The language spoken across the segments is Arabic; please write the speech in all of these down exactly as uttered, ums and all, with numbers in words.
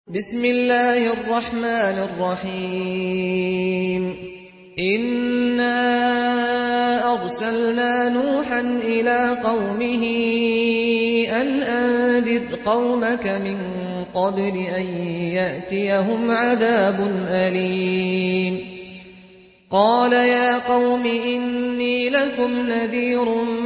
بسم الله الرحمن الرحيم إنا أرسلنا نوحا إلى قومه أن أنذر قومك من قبل أن يأتيهم عذاب أليم قال يا قوم إني لكم نذير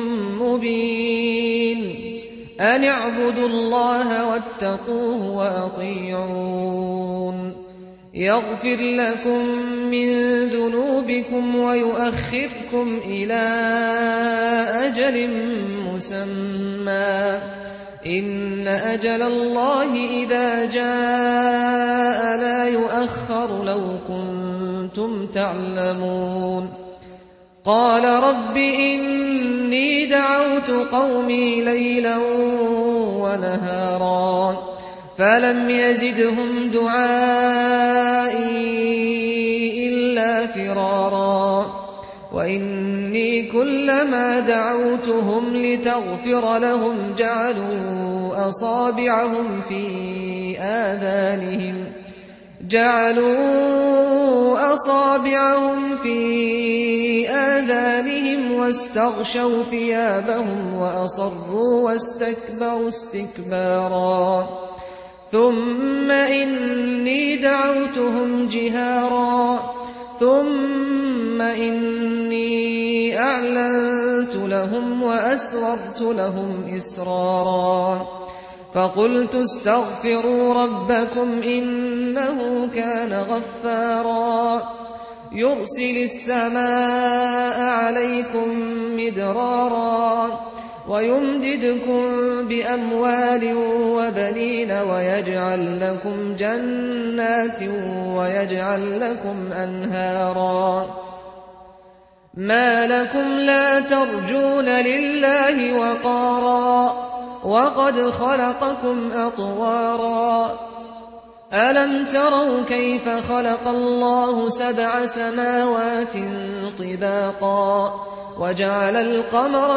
مبين أن اعبدوا الله واتقوه وأطيعون يغفر لكم من ذنوبكم ويؤخركم إلى أجل مسمى إن أجل الله إذا جاء لا يؤخر لو كنتم تعلمون قال رب إني دعوت قومي ليلا ونهارا فلم يزدهم دعائي إلا فرارا وإني كلما دعوتهم لتغفر لهم جعلوا أصابعهم في آذانهم جعلوا أصابعهم في آذانهم واستغشوا ثيابهم وأصروا واستكبروا استكبارا ثم إني دعوتهم جهارا ثم إني أعلنت لهم وأسررت لهم إسرارا فقلت استغفروا ربكم إنه كان غفارا يرسل السماء عليكم مدرارا ويمددكم بأموال وبنين ويجعل لكم جنات ويجعل لكم أنهارا ما لكم لا ترجون لله وقارا وقد خلقكم أطوارا ألم تروا كيف خلق الله سبع سماوات طباقا وجعل القمر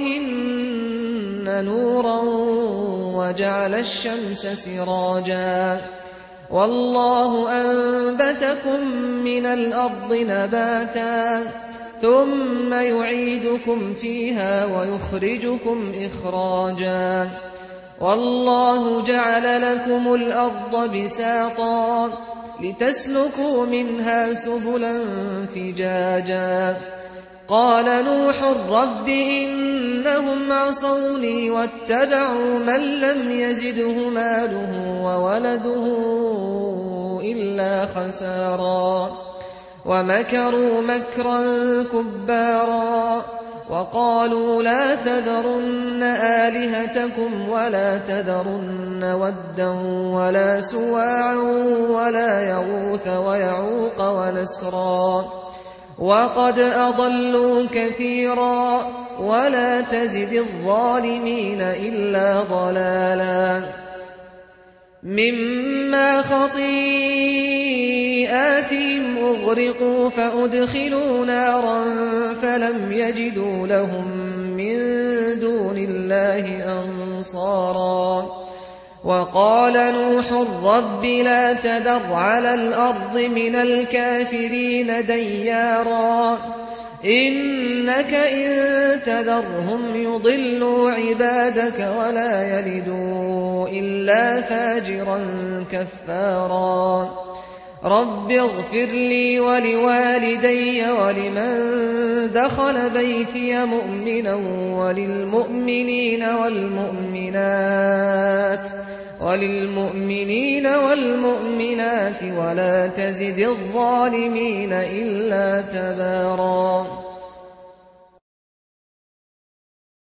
فيهن نورا وجعل الشمس سراجا والله أنبتكم من الأرض نباتا ثم يعيدكم فيها ويخرجكم إخراجا والله جعل لكم الأرض بساطا لتسلكوا منها سبلا فجاجا قال نوح رب إنهم عصوني واتبعوا من لم يزده ماله وولده إلا خسارا ومكروا مكرا كبارا وقالوا لا تذرن آلهتكم ولا تذرن ودا ولا سواعا ولا يغوث ويعوق ونسرا وقد أضلوا كثيرا ولا تزد الظالمين إلا ضلالا مما خطيئاتهم أغرقوا فأدخلوا نارا فلم يجدوا لهم من دون الله أنصارا وقال نوح رب لا تذر على الأرض من الكافرين ديارا إنك إن تذرهم يضلوا عبادك ولا يلدوا إلا فاجرا كفارا رب اغفر لي ولوالدي ولمن دخل بيتي مؤمنا وللمؤمنين والمؤمنات وللمؤمنين والمؤمنات ولا تزد الظالمين إلا تبارا